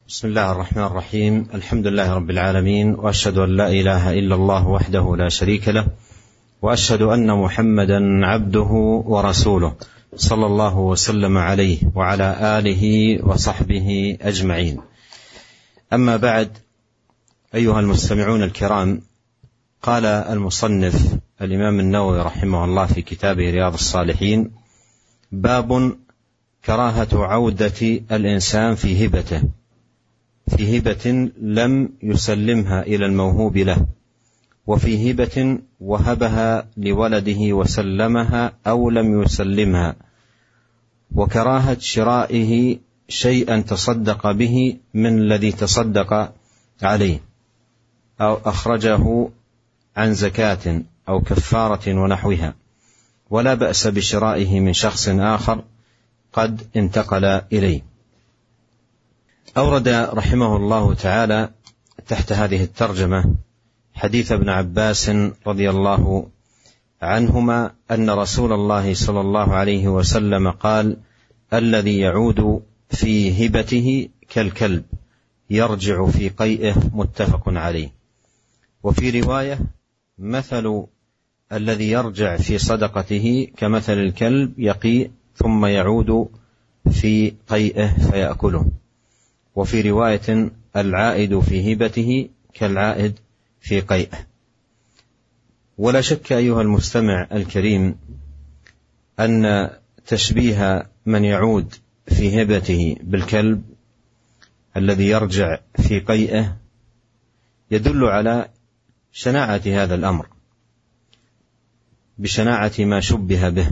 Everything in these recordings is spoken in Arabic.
بسم الله الرحمن الرحيم. الحمد لله رب العالمين، وأشهد أن لا إله إلا الله وحده لا شريك له، وأشهد أن محمدا عبده ورسوله، صلى الله وسلم عليه وعلى آله وصحبه أجمعين. أما بعد، أيها المستمعون الكرام، قال المصنف الإمام النووي رحمه الله في كتابه رياض الصالحين: باب كراهة عودة الإنسان في هبة لم يسلمها إلى الموهوب له، وفي هبة وهبها لولده وسلمها أو لم يسلمها، وكراهة شرائه شيئا تصدق به من الذي تصدق عليه أو أخرجه عن زكاة أو كفارة ونحوها، ولا بأس بشرائه من شخص آخر قد انتقل إليه. أورد رحمه الله تعالى تحت هذه الترجمة حديث ابن عباس رضي الله عنهما أن رسول الله صلى الله عليه وسلم قال: الذي يعود في هبته كالكلب يرجع في قيئه، متفق عليه. وفي رواية: مثل الذي يرجع في صدقته كمثل الكلب يقيء ثم يعود في قيئه فيأكله. وفي رواية: العائد في هبته كالعائد في قيئه. ولا شك أيها المستمع الكريم أن تشبيه من يعود في هبته بالكلب الذي يرجع في قيئه يدل على شناعة هذا الأمر، بشناعة ما شبه به،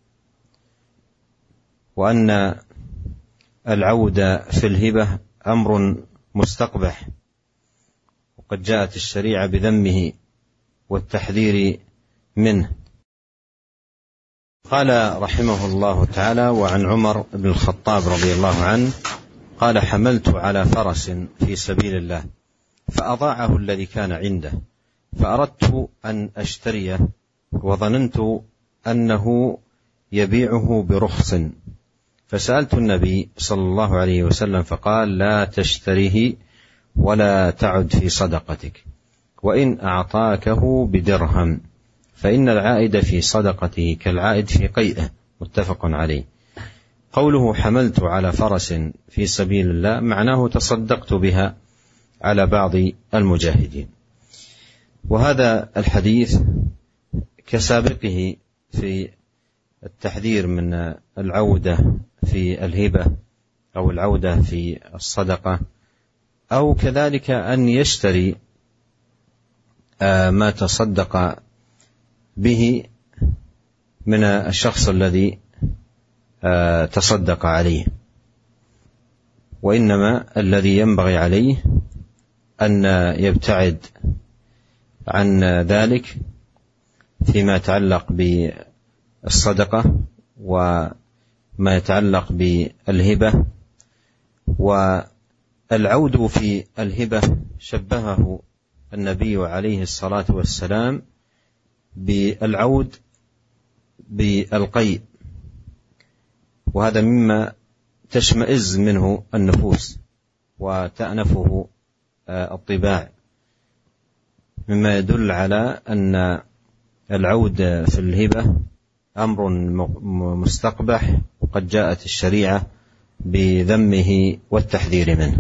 وأن العود في الهبة أمر مستقبح، وقد جاءت الشريعة بذمه والتحذير منه. قال رحمه الله تعالى: وعن عمر بن الخطاب رضي الله عنه قال: حملت على فرس في سبيل الله فأضاعه الذي كان عنده، فأردت أن أشتريه، وظننت أنه يبيعه برخص، فسألت النبي صلى الله عليه وسلم فقال: لا تشتريه ولا تعد في صدقتك، وإن أعطاكه بدرهم، فإن العائد في صدقته كالعائد في قيئه، متفق عليه. قوله حملت على فرس في سبيل الله معناه تصدقت بها على بعض المجاهدين. وهذا الحديث كسابقه في التحذير من العودة في الهبة أو العودة في الصدقة، أو كذلك أن يشتري ما تصدق به من الشخص الذي تصدق عليه. وإنما الذي ينبغي عليه أن يبتعد عن ذلك فيما يتعلق بالصدقة وما يتعلق بالهبة. والعود في الهبة شبهه النبي عليه الصلاة والسلام بالعود بالقيء، وهذا مما تشمئز منه النفوس وتأنفه الطباع، مما يدل على أن العود في الهبة أمر مستقبح، وقد جاءت الشريعة بذمه والتحذير منه.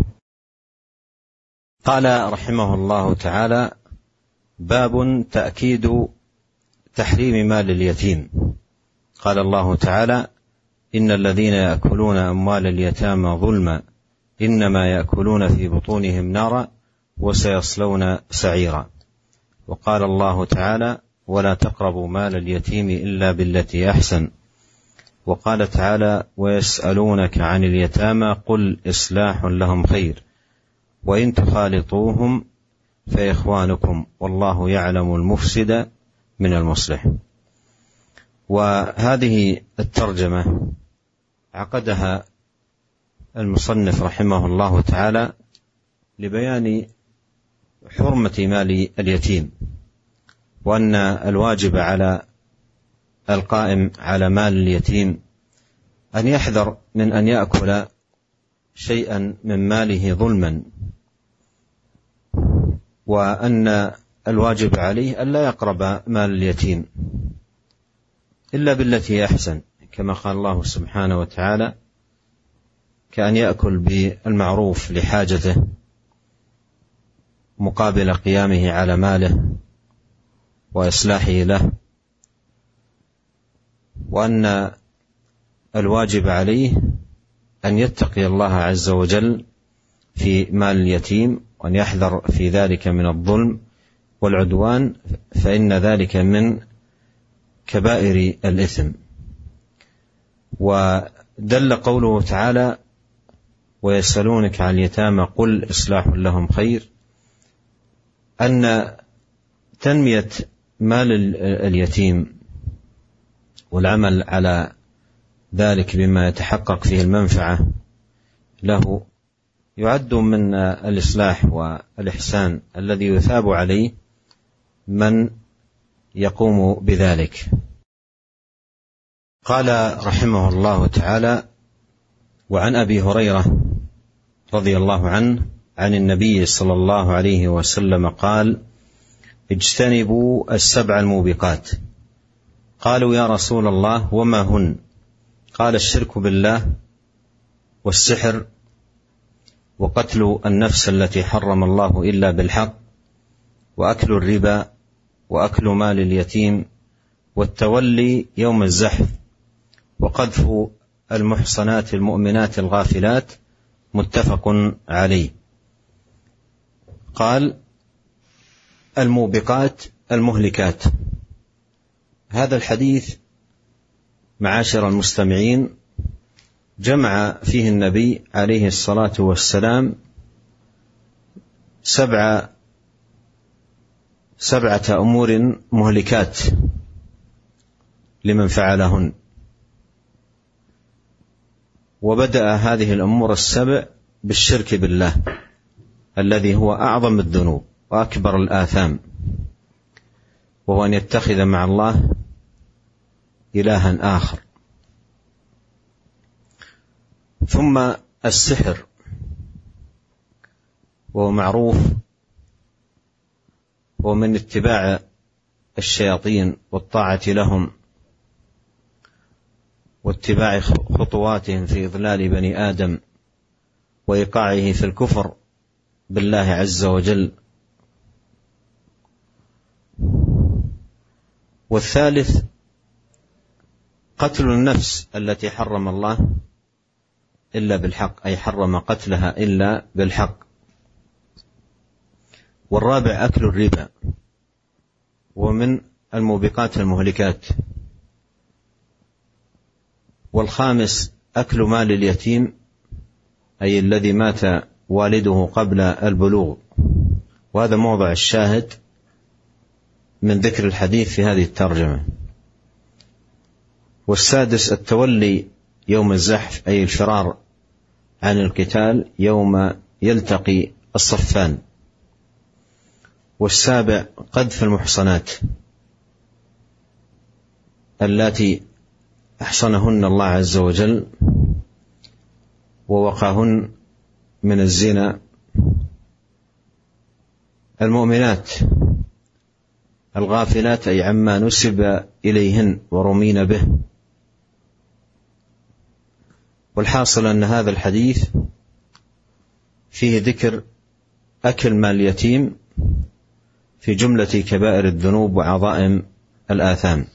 قال رحمه الله تعالى: باب تأكيد تحريم مال اليتيم. قال الله تعالى: إن الذين يأكلون أموال اليتامى ظلما إنما يأكلون في بطونهم نارا وسيصلون سعيرا. وقال الله تعالى: ولا تقربوا مال اليتيم إلا بالتي أحسن. وقال تعالى: ويسألونك عن اليتامى قل إصلاح لهم خير وإن تخالطوهم فإخوانكم والله يعلم المفسد من المصلح. وهذه الترجمة عقدها المصنف رحمه الله تعالى لبيان حرمة مال اليتيم، وأن الواجب على القائم على مال اليتيم أن يحذر من أن يأكل شيئا من ماله ظلما، وأن الواجب عليه ألا يقرب مال اليتيم إلا بالتي هي أحسن، كما قال الله سبحانه وتعالى: كأن يأكل بالمعروف لحاجته مقابل قيامه على ماله وإصلاحه له، وأن الواجب عليه أن يتقي الله عز وجل في مال اليتيم، وأن يحذر في ذلك من الظلم والعدوان، فإن ذلك من كبائر الإثم. ودل قوله تعالى: ويسألونك عن اليتامى قل إصلاح لهم خير، أن تنمية مال اليتيم والعمل على ذلك بما يتحقق فيه المنفعة له يعد من الإصلاح والإحسان الذي يثاب عليه من يقوم بذلك. قال رحمه الله تعالى: وعن أبي هريرة رضي الله عنه عن النبي صلى الله عليه وسلم قال: اجتنبوا السبع الموبقات. قالوا: يا رسول الله وما هن؟ قال: الشرك بالله، والسحر، وقتل النفس التي حرم الله إلا بالحق، وأكل الربا، وأكل مال اليتيم، والتولي يوم الزحف، وقذف المحصنات المؤمنات الغافلات. متفق عليه. قال: الموبقات المهلكات. هذا الحديث معاشر المستمعين جمع فيه النبي عليه الصلاة والسلام سبعة أمور مهلكات لمن فعلهن، وبدأ هذه الأمور السبع بالشرك بالله الذي هو أعظم الذنوب وأكبر الآثام، وهو أن يتخذ مع الله إلها آخر. ثم السحر، وهو معروف، ومن اتباع الشياطين والطاعة لهم واتباع خطواتهم في إضلال بني آدم وإيقاعه في الكفر بالله عز وجل. والثالث قتل النفس التي حرم الله إلا بالحق، أي حرم قتلها إلا بالحق. والرابع أكل الربا، ومن الموبقات المهلكات. والخامس أكل مال اليتيم، أي الذي مات والده قبل البلوغ، وهذا موضع الشاهد من ذكر الحديث في هذه الترجمة. والسادس التولي يوم الزحف، أي الفرار عن القتال يوم يلتقي الصفان. والسابع قذف المحصنات اللاتي أحصنهن الله عز وجل ووقاهن من الزنا، المؤمنات الغافلات، أي عما نسب إليهن ورمين به. والحاصل أن هذا الحديث فيه ذكر أكل مال اليتيم في جملة كبائر الذنوب وعظائم الآثام.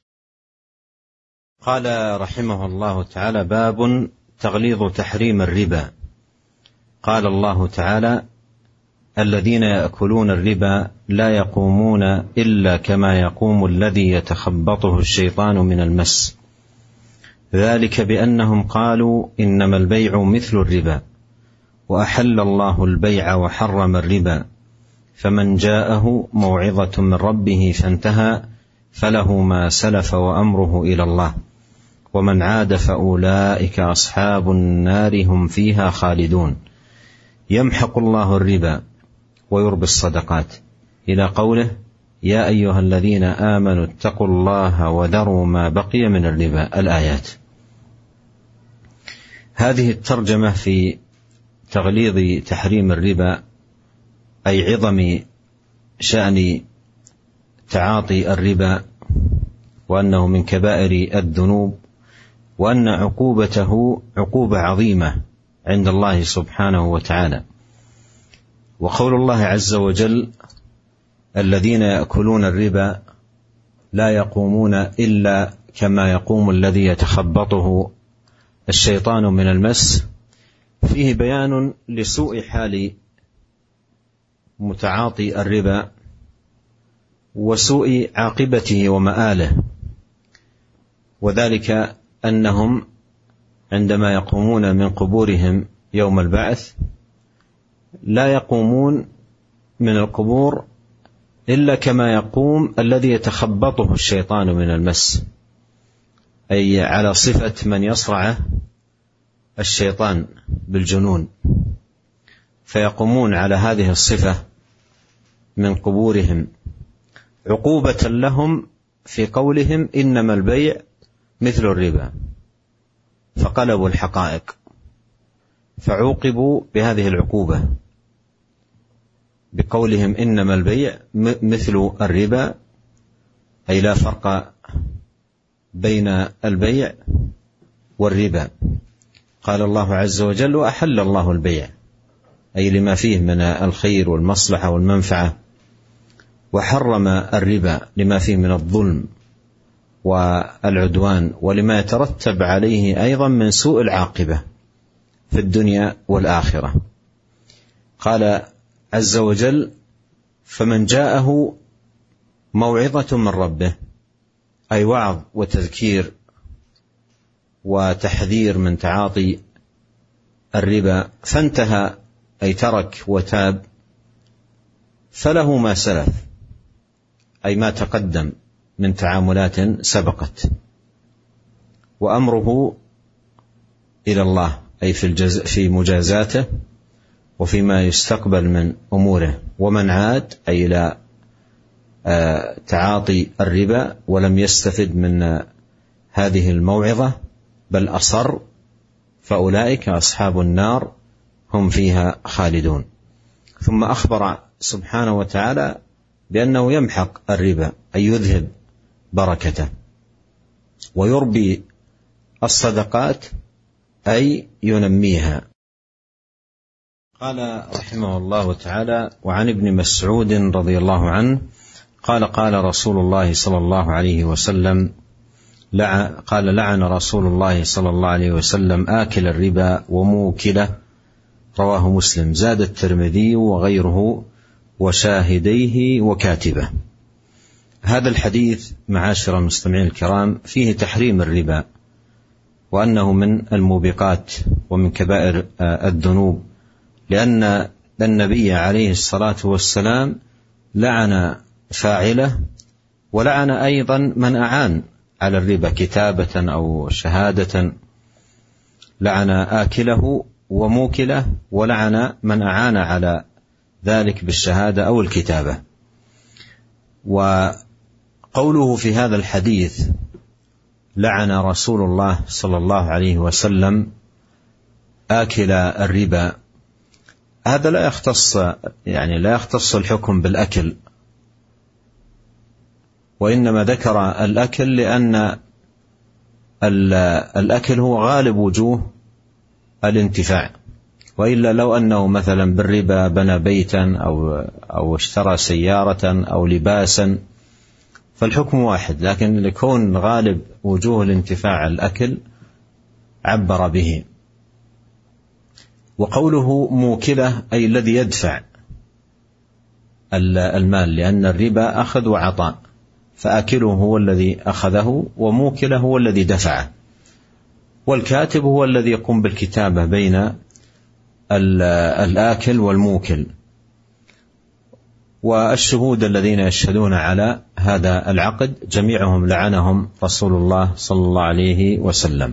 قال رحمه الله تعالى: باب تغليظ تحريم الربا. قال الله تعالى: الذين يأكلون الربا لا يقومون إلا كما يقوم الذي يتخبطه الشيطان من المس، ذلك بأنهم قالوا إنما البيع مثل الربا، وأحل الله البيع وحرم الربا، فمن جاءه موعظة من ربه فانتهى فله ما سلف وأمره إلى الله، ومن عاد فأولئك أصحاب النار هم فيها خالدون. يمحق الله الربا ويربي الصدقات، إلى قوله: يا أيها الذين آمنوا اتقوا الله وذروا ما بقي من الربا. الآيات. هذه الترجمة في تغليظ تحريم الربا أي عظم شأن تعاطي الربا، وأنه من كبائر الذنوب، وأن عقوبته عقوبة عظيمة عند الله سبحانه وتعالى. وقول الله عز وجل: الذين يأكلون الربا لا يقومون إلا كما يقوم الذي يتخبطه الشيطان من المس، فيه بيان لسوء حال متعاطي الربا وسوء عاقبته ومآله، وذلك أنهم عندما يقومون من قبورهم يوم البعث لا يقومون من القبور إلا كما يقوم الذي يتخبطه الشيطان من المس، أي على صفة من يصرعه الشيطان بالجنون، فيقومون على هذه الصفة من قبورهم عقوبة لهم في قولهم إنما البيع مثل الربا، فقلبوا الحقائق فعوقبوا بهذه العقوبة بقولهم إنما البيع مثل الربا، أي لا فرق بين البيع والربا. قال الله عز وجل: وأحل الله البيع، أي لما فيه من الخير والمصلحة والمنفعة، وحرم الربا لما فيه من الظلم والعدوان ولما يترتب عليه أيضا من سوء العاقبة في الدنيا والآخرة. قال عز وجل: فمن جاءه موعظة من ربه، أي وعظ وتذكير وتحذير من تعاطي الربا، فانتهى أي ترك وتاب، فله ما سلف، أي ما تقدم من تعاملات سبقت، وأمره إلى الله، أي في مجازاته وفيما يستقبل من أموره. ومن عاد أي إلى تعاطي الربا ولم يستفد من هذه الموعظة بل أصر، فأولئك أصحاب النار هم فيها خالدون. ثم أخبر سبحانه وتعالى بأنه يمحق الربا، أي يذهب بركته، ويربي الصدقات، أي ينميها. قال رحمه الله تعالى: وعن ابن مسعود رضي الله عنه قال: قال رسول الله صلى الله عليه وسلم قال: لعن رسول الله صلى الله عليه وسلم آكل الربا وموكله، رواه مسلم. زاد الترمذي وغيره وشاهديه وكاتبه. هذا الحديث معاشر المستمعين الكرام فيه تحريم الربا، وأنه من الموبقات ومن كبائر الذنوب، لأن النبي عليه الصلاة والسلام لعن فاعله، ولعن أيضا من أعان على الربا كتابة أو شهادة، لعن آكله وموكله، ولعن من أعان على ذلك بالشهادة أو الكتابة. وقوله في هذا الحديث: لعن رسول الله صلى الله عليه وسلم آكل الربا، هذا لا يختص الحكم بالأكل، وإنما ذكر الأكل لأن الأكل هو غالب وجوه الانتفاع، وإلا لو أنه مثلا بالربا بنى بيتا أو اشترى سيارة أو لباسا فالحكم واحد، لكن لكون غالب وجوه الانتفاع الأكل عبر به. وقوله موكله أي الذي يدفع المال، لأن الربا أخذ وعطاء، فآكله هو الذي أخذه وموكله هو الذي دفعه، والكاتب هو الذي يقوم بالكتابة بين الآكل والموكل، والشهود الذين يشهدون على هذا العقد جميعهم لعنهم رسول الله صلى الله عليه وسلم.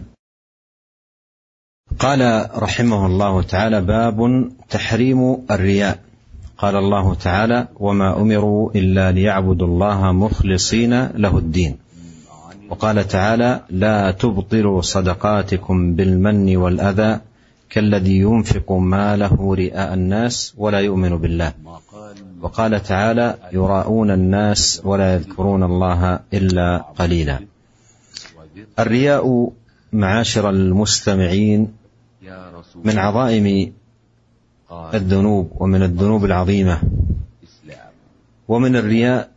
قال رحمه الله تعالى: باب تحريم الرياء. قال الله تعالى: وما أمروا إلا ليعبدوا الله مخلصين له الدين. وقال تعالى: لا تبطلوا صدقاتكم بالمن والأذى كالذي ينفق ماله رئاء الناس ولا يؤمن بالله. وقال تعالى: يراءون الناس ولا يذكرون الله إلا قليلا. الرياء معاشر المستمعين من عظائم الذنوب ومن الذنوب العظيمة. ومن الرياء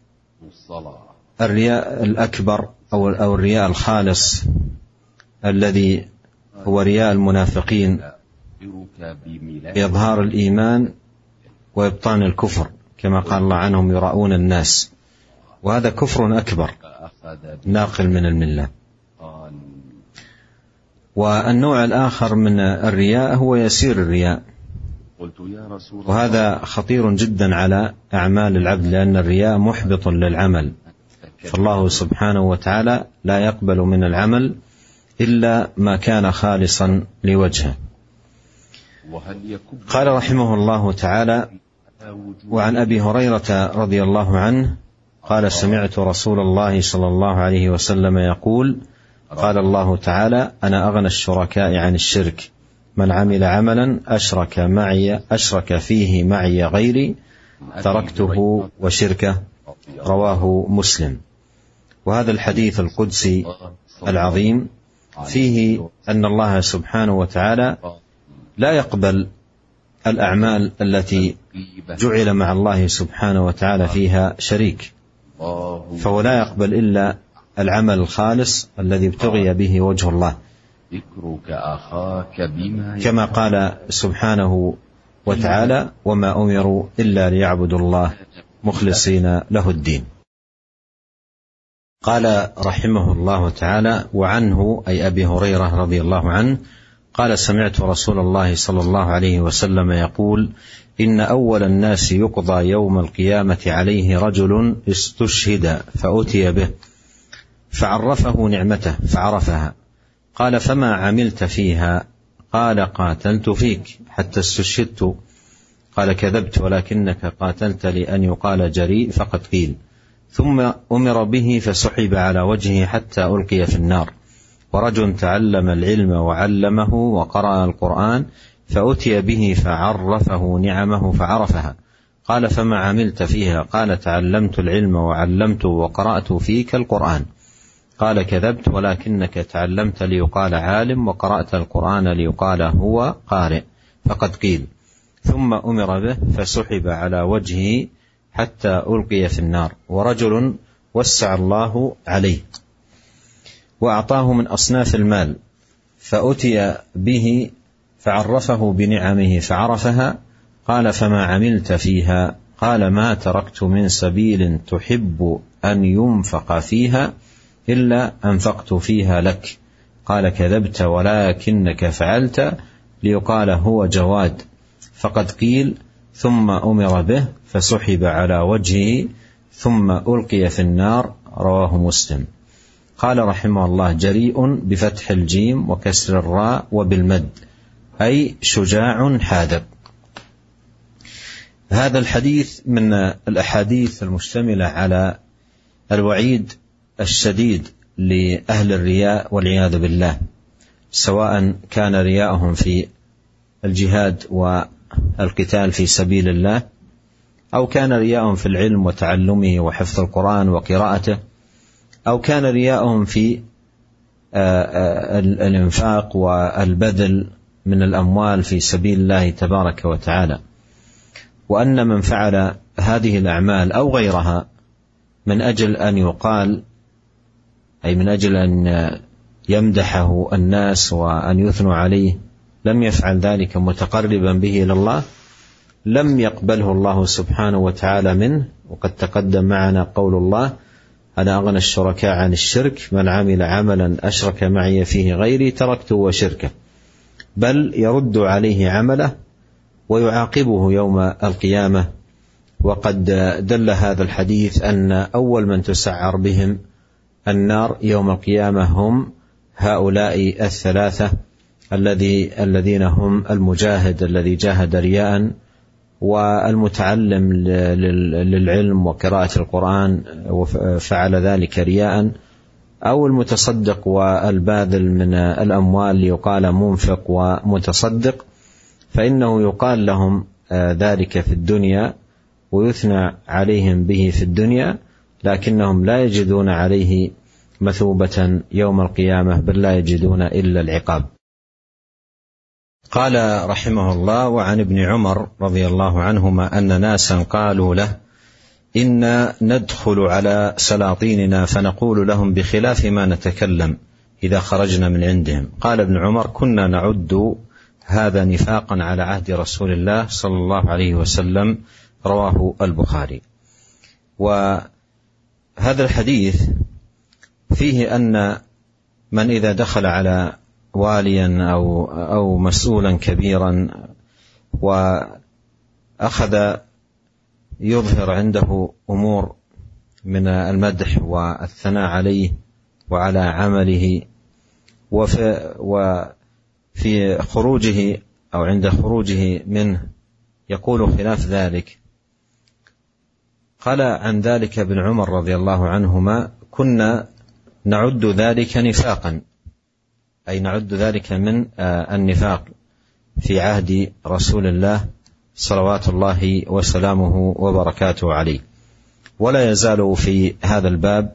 الأكبر أو الرياء الخالص الذي هو رياء المنافقين بإظهار الإيمان وإبطان الكفر، كما قال الله عنهم: يراءون الناس. وهذا كفر أكبر ناقل من الملة. والنوع الآخر من الرياء هو يسير الرياء، وهذا خطير جدا على أعمال العبد، لأن الرياء محبط للعمل، فالله سبحانه وتعالى لا يقبل من العمل إلا ما كان خالصا لوجهه. قال رحمه الله تعالى: وعن أبي هريرة رضي الله عنه قال: سمعت رسول الله صلى الله عليه وسلم يقول: قال الله تعالى: أنا أغنى الشركاء عن الشرك، من عمل عملا أشرك فيه معي غيري تركته وشركه، رواه مسلم. وهذا الحديث القدسي العظيم فيه أن الله سبحانه وتعالى لا يقبل الأعمال التي جعل مع الله سبحانه وتعالى فيها شريك، فهو لا يقبل إلا العمل الخالص الذي ابتغي به وجه الله، كما قال سبحانه وتعالى: وما أمروا إلا ليعبدوا الله مخلصين له الدين. قال رحمه الله تعالى: وعنه أي أبي هريرة رضي الله عنه قال: سمعت رسول الله صلى الله عليه وسلم يقول: إن أول الناس يقضى يوم القيامة عليه رجل استشهد فأتي به فعرفه نعمته فعرفها، قال: فما عملت فيها؟ قال: قاتلت فيك حتى استشهدت. قال: كذبت، ولكنك قاتلت لأن يقال جريء فقد قيل. ثم أمر به فسحب على وجهه حتى ألقي في النار. ورجل تعلم العلم وعلمه وقرأ القرآن فأتي به فعرفه نعمه فعرفها، قال: فما عملت فيها؟ قال: تعلمت العلم وعلمت وقرأت فيك القرآن. قال: كذبت، ولكنك تعلمت ليقال عالم وقرأت القرآن ليقال هو قارئ فقد قيل. ثم أمر به فسحب على وجهه حتى ألقي في النار. ورجل وسع الله عليه وأعطاه من أصناف المال فأتي به فعرفه بنعمه فعرفها، قال: فما عملت فيها؟ قال: ما تركت من سبيل تحب أن ينفق فيها إلا أنفقت فيها لك. قال: كذبت، ولكنك فعلت ليقال هو جواد فقد قيل. ثم أمر به فسحب على وجهه ثم ألقي في النار، رواه مسلم. قال رحمه الله: جريء بفتح الجيم وكسر الراء وبالمد، أي شجاع حاذق. هذا الحديث من الأحاديث المشتملة على الوعيد الشديد لأهل الرياء والعياذ بالله، سواء كان رياءهم في الجهاد والقتال في سبيل الله، أو كان رياءهم في العلم وتعلمه وحفظ القرآن وقراءته، أو كان رياءهم في الإنفاق والبذل من الأموال في سبيل الله تبارك وتعالى. وأن من فعل هذه الأعمال أو غيرها من أجل أن يقال، أي من أجل أن يمدحه الناس وأن يثنوا عليه، لم يفعل ذلك متقربا به إلى الله، لم يقبله الله سبحانه وتعالى منه. وقد تقدم معنا قول الله: أنا أغنى الشركاء عن الشرك، من عمل عملا أشرك معي فيه غيري تركته وشركه. بل يرد عليه عمله ويعاقبه يوم القيامة. وقد دل هذا الحديث أن أول من تسعر بهم النار يوم القيامة هم هؤلاء الثلاثة الذين هم المجاهد الذي جاهد رياء، والمتعلم للعلم وقراءة القرآن وفعل ذلك رياء، أو المتصدق والباذل من الأموال يقال منفق ومتصدق، فإنه يقال لهم ذلك في الدنيا ويثنى عليهم به في الدنيا، لكنهم لا يجدون عليه مثوبة يوم القيامة، بل لا يجدون إلا العقاب. قال رحمه الله: وعن ابن عمر رضي الله عنهما أن ناسا قالوا له: إنا ندخل على سلاطيننا فنقول لهم بخلاف ما نتكلم إذا خرجنا من عندهم. قال ابن عمر: كنا نعد هذا نفاقا على عهد رسول الله صلى الله عليه وسلم، رواه البخاري. وهذا الحديث فيه أن من إذا دخل على واليا أو مسؤولا كبيرا وأخذ يظهر عنده أمور من المدح والثناء عليه وعلى عمله، وفي خروجه أو عند خروجه منه يقول خلاف ذلك. قال عن ذلك ابن عمر رضي الله عنهما: كنا نعد ذلك نفاقا، أي نعد ذلك من النفاق في عهد رسول الله صلوات الله وسلامه وبركاته عليه. ولا يزال في هذا الباب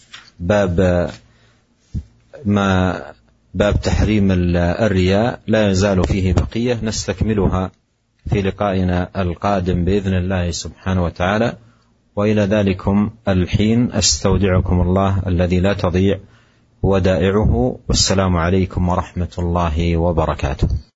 باب تحريم الرياء لا يزال فيه بقية، نستكملها في لقائنا القادم بإذن الله سبحانه وتعالى. وإلى ذلكم الحين أستودعكم الله الذي لا تضيع ودائعه، والسلام عليكم ورحمة الله وبركاته.